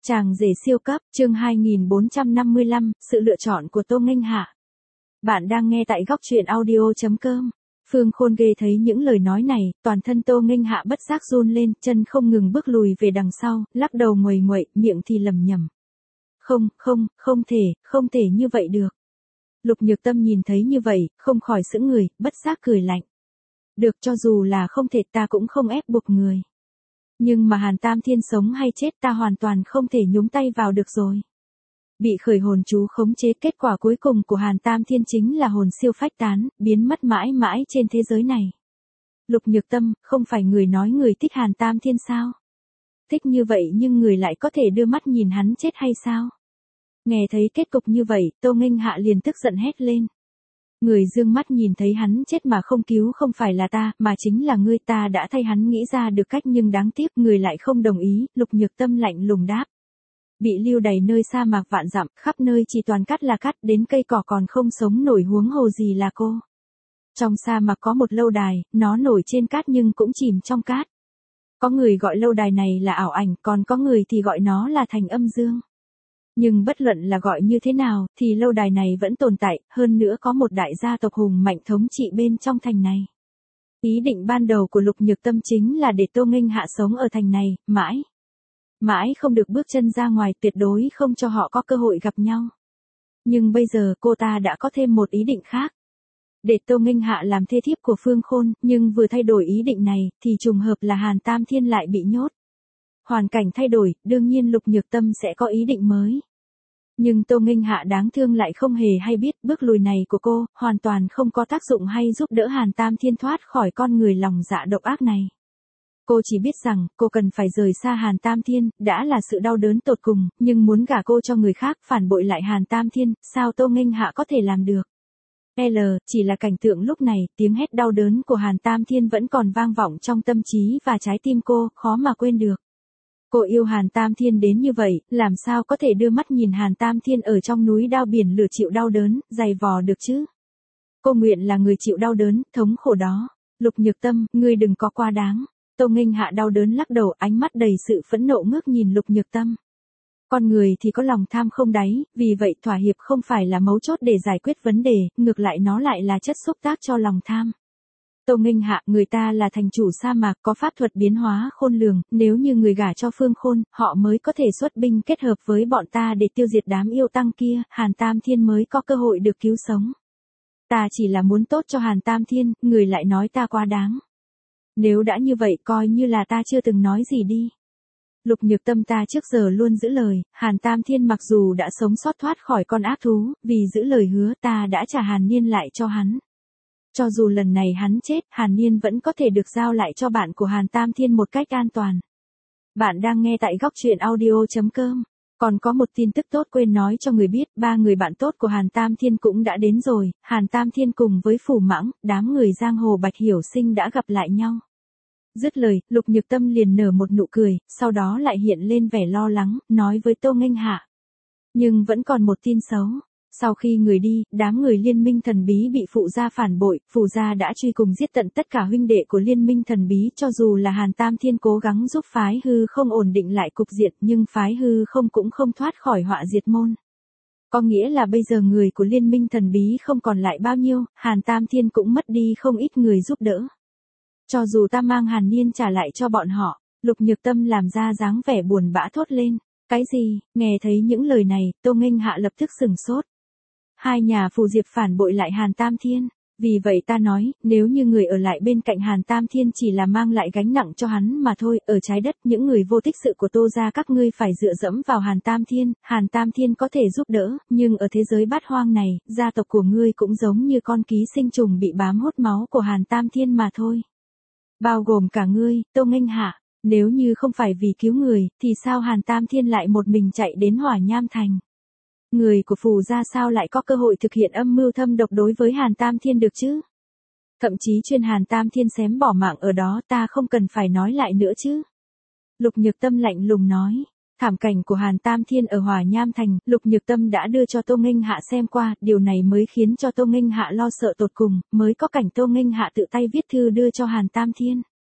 Chàng rể siêu cấp, chương 2455, sự lựa chọn của Tô Nghênh Hạ. Bạn đang nghe tại góc truyện audio.com. Phương Khôn ghê thấy những lời nói này, toàn thân Tô Nghênh Hạ bất giác run lên, chân không ngừng bước lùi về đằng sau, lắc đầu nguầy nguậy, miệng thì lẩm nhẩm. Không thể như vậy được. Lục Nhược Tâm nhìn thấy như vậy, không khỏi sững người, bất giác cười lạnh. Được, cho dù là không thể ta cũng không ép buộc người. Nhưng mà Hàn Tam Thiên sống hay chết ta hoàn toàn không thể nhúng tay vào được rồi. Bị khởi hồn chú khống chế, kết quả cuối cùng của Hàn Tam Thiên chính là hồn siêu phách tán, biến mất mãi mãi trên thế giới này. Lục Nhược Tâm, không phải người nói người thích Hàn Tam Thiên sao? Thích như vậy nhưng người lại có thể đưa mắt nhìn hắn chết hay sao? Nghe thấy kết cục như vậy, Tô Nghênh Hạ liền tức giận hét lên. Người dương mắt nhìn thấy hắn chết mà không cứu không phải là ta, mà chính là ngươi, ta đã thay hắn nghĩ ra được cách nhưng đáng tiếc người lại không đồng ý, Lục Nhược Tâm lạnh lùng đáp. Bị lưu đày nơi sa mạc vạn dặm, khắp nơi chỉ toàn cát là cát, đến cây cỏ còn không sống nổi huống hồ gì là cô. Trong sa mạc có một lâu đài, nó nổi trên cát nhưng cũng chìm trong cát. Có người gọi lâu đài này là ảo ảnh, còn có người thì gọi nó là thành âm dương. Nhưng bất luận là gọi như thế nào, thì lâu đài này vẫn tồn tại, hơn nữa có một đại gia tộc hùng mạnh thống trị bên trong thành này. Ý định ban đầu của Lục Nhược Tâm chính là để Tô Nghênh Hạ sống ở thành này, mãi không được bước chân ra ngoài, tuyệt đối không cho họ có cơ hội gặp nhau. Nhưng bây giờ cô ta đã có thêm một ý định khác. Để Tô Nghênh Hạ làm thê thiếp của Phương Khôn, nhưng vừa thay đổi ý định này, thì trùng hợp là Hàn Tam Thiên lại bị nhốt. Hoàn cảnh thay đổi, đương nhiên Lục Nhược Tâm sẽ có ý định mới. Nhưng Tô Nghênh Hạ đáng thương lại không hề hay biết bước lùi này của cô, hoàn toàn không có tác dụng hay giúp đỡ Hàn Tam Thiên thoát khỏi con người lòng dạ độc ác này. Cô chỉ biết rằng, cô cần phải rời xa Hàn Tam Thiên, đã là sự đau đớn tột cùng, nhưng muốn gả cô cho người khác, phản bội lại Hàn Tam Thiên, sao Tô Nghênh Hạ có thể làm được? Chỉ là cảnh tượng lúc này, tiếng hét đau đớn của Hàn Tam Thiên vẫn còn vang vọng trong tâm trí và trái tim cô, khó mà quên được. Cô yêu Hàn Tam Thiên đến như vậy, làm sao có thể đưa mắt nhìn Hàn Tam Thiên ở trong núi đao biển lửa chịu đau đớn, dày vò được chứ? Cô nguyện là người chịu đau đớn, thống khổ đó. Lục Nhược Tâm, ngươi đừng có quá đáng. Tô Nghênh Hạ đau đớn lắc đầu, ánh mắt đầy sự phẫn nộ ngước nhìn Lục Nhược Tâm. Con người thì có lòng tham không đáy, vì vậy thỏa hiệp không phải là mấu chốt để giải quyết vấn đề, ngược lại nó lại là chất xúc tác cho lòng tham. Tô Nghênh Hạ, người ta là thành chủ sa mạc, có pháp thuật biến hóa khôn lường, nếu như người gả cho Phương Khôn, họ mới có thể xuất binh kết hợp với bọn ta để tiêu diệt đám yêu tăng kia, Hàn Tam Thiên mới có cơ hội được cứu sống. Ta chỉ là muốn tốt cho Hàn Tam Thiên, người lại nói ta quá đáng. Nếu đã như vậy coi như là ta chưa từng nói gì đi. Lục Nhược Tâm, ta trước giờ luôn giữ lời, Hàn Tam Thiên mặc dù đã sống sót thoát khỏi con ác thú, vì giữ lời hứa ta đã trả Hàn Niên lại cho hắn. Cho dù lần này hắn chết, Hàn Niên vẫn có thể được giao lại cho bạn của Hàn Tam Thiên một cách an toàn. Bạn đang nghe tại góc truyện audio.com. Còn có một tin tức tốt quên nói cho người biết, 3 người bạn tốt của Hàn Tam Thiên cũng đã đến rồi, Hàn Tam Thiên cùng với Phủ Mãng, đám người giang hồ Bạch Hiểu Sinh đã gặp lại nhau. Dứt lời, Lục Nhược Tâm liền nở một nụ cười, sau đó lại hiện lên vẻ lo lắng, nói với Tô Nghênh Hạ. Nhưng vẫn còn một tin xấu. Sau khi người đi, đám người liên minh thần bí bị Phụ gia phản bội, Phụ gia đã truy cùng giết tận tất cả huynh đệ của liên minh thần bí, cho dù là Hàn Tam Thiên cố gắng giúp phái hư không ổn định lại cục diện, nhưng phái hư không cũng không thoát khỏi họa diệt môn. Có nghĩa là bây giờ người của liên minh thần bí không còn lại bao nhiêu, Hàn Tam Thiên cũng mất đi không ít người giúp đỡ. Cho dù ta mang Hàn Niên trả lại cho bọn họ, Lục Nhược Tâm làm ra dáng vẻ buồn bã thốt lên. Cái gì? Nghe thấy những lời này, Tô Nghênh Hạ lập tức sừng sốt. Hai nhà Phù Diệp phản bội lại Hàn Tam Thiên. Vì vậy ta nói, nếu như người ở lại bên cạnh Hàn Tam Thiên chỉ là mang lại gánh nặng cho hắn mà thôi, ở trái đất những người vô tích sự của Tô gia các ngươi phải dựa dẫm vào Hàn Tam Thiên có thể giúp đỡ, nhưng ở thế giới bát hoang này, gia tộc của ngươi cũng giống như con ký sinh trùng bị bám hút máu của Hàn Tam Thiên mà thôi. Bao gồm cả ngươi, Tô Nghênh Hạ, nếu như không phải vì cứu người, thì sao Hàn Tam Thiên lại một mình chạy đến Hỏa Nham Thành? Người của Phù gia sao lại có cơ hội thực hiện âm mưu thâm độc đối với Hàn Tam Thiên được chứ? Thậm chí chuyên Hàn Tam Thiên xém bỏ mạng ở đó ta không cần phải nói lại nữa chứ. Lục Nhược Tâm lạnh lùng nói. Thảm cảnh của Hàn Tam Thiên ở Hỏa Nham Thành, Lục Nhược Tâm đã đưa cho Tô Nghênh Hạ xem qua, điều này mới khiến cho Tô Nghênh Hạ lo sợ tột cùng, mới có cảnh Tô Nghênh Hạ tự tay viết thư đưa cho Hàn Tam Thiên.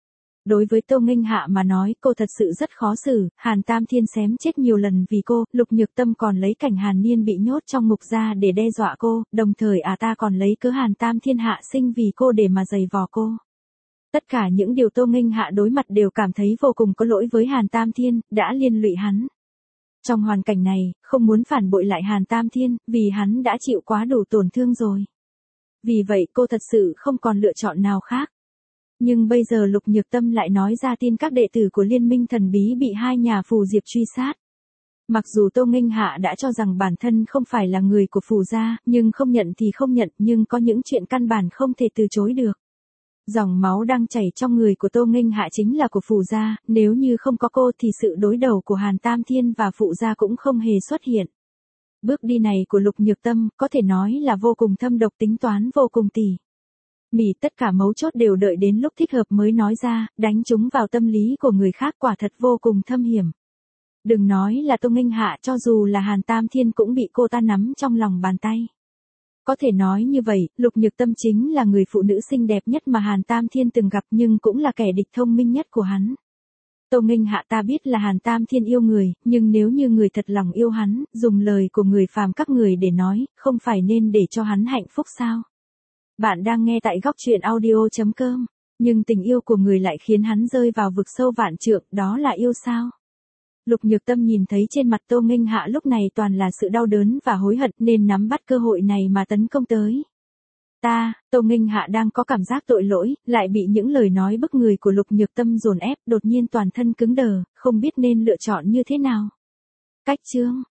Đối với Tô Nghênh Hạ mà nói, cô thật sự rất khó xử, Hàn Tam Thiên xém chết nhiều lần vì cô, Lục Nhược Tâm còn lấy cảnh Hàn Niên bị nhốt trong ngục ra để đe dọa cô, đồng thời ta còn lấy cớ Hàn Tam Thiên hạ sinh vì cô để mà giày vò cô. Tất cả những điều Tô Nghênh Hạ đối mặt đều cảm thấy vô cùng có lỗi với Hàn Tam Thiên, đã liên lụy hắn. Trong hoàn cảnh này, không muốn phản bội lại Hàn Tam Thiên, vì hắn đã chịu quá đủ tổn thương rồi. Vì vậy cô thật sự không còn lựa chọn nào khác. Nhưng bây giờ Lục Nhược Tâm lại nói ra tin các đệ tử của Liên minh thần bí bị hai nhà Phù Diệp truy sát. Mặc dù Tô Nghênh Hạ đã cho rằng bản thân không phải là người của Phù gia, nhưng không nhận thì không nhận, nhưng có những chuyện căn bản không thể từ chối được. Dòng máu đang chảy trong người của Tô Nghênh Hạ chính là của Phù gia, nếu như không có cô thì sự đối đầu của Hàn Tam Thiên và Phụ gia cũng không hề xuất hiện. Bước đi này của Lục Nhược Tâm có thể nói là vô cùng thâm độc, tính toán vô cùng tỉ mỉ, tất cả mấu chốt đều đợi đến lúc thích hợp mới nói ra, đánh trúng vào tâm lý của người khác quả thật vô cùng thâm hiểm. Đừng nói là Tô Nghênh Hạ, cho dù là Hàn Tam Thiên cũng bị cô ta nắm trong lòng bàn tay. Có thể nói như vậy, Lục Nhược Tâm chính là người phụ nữ xinh đẹp nhất mà Hàn Tam Thiên từng gặp, nhưng cũng là kẻ địch thông minh nhất của hắn. Tô Nghênh Hạ, ta biết là Hàn Tam Thiên yêu người, nhưng nếu như người thật lòng yêu hắn, dùng lời của người phàm các người để nói, không phải nên để cho hắn hạnh phúc sao? Bạn đang nghe tại góc truyện audio.com, nhưng tình yêu của người lại khiến hắn rơi vào vực sâu vạn trượng, đó là yêu sao? Lục Nhược Tâm nhìn thấy trên mặt Tô Nghênh Hạ lúc này toàn là sự đau đớn và hối hận, nên nắm bắt cơ hội này mà tấn công tới. Tô Nghênh Hạ đang có cảm giác tội lỗi, lại bị những lời nói bức người của Lục Nhược Tâm dồn ép, đột nhiên toàn thân cứng đờ, không biết nên lựa chọn như thế nào. Cách chương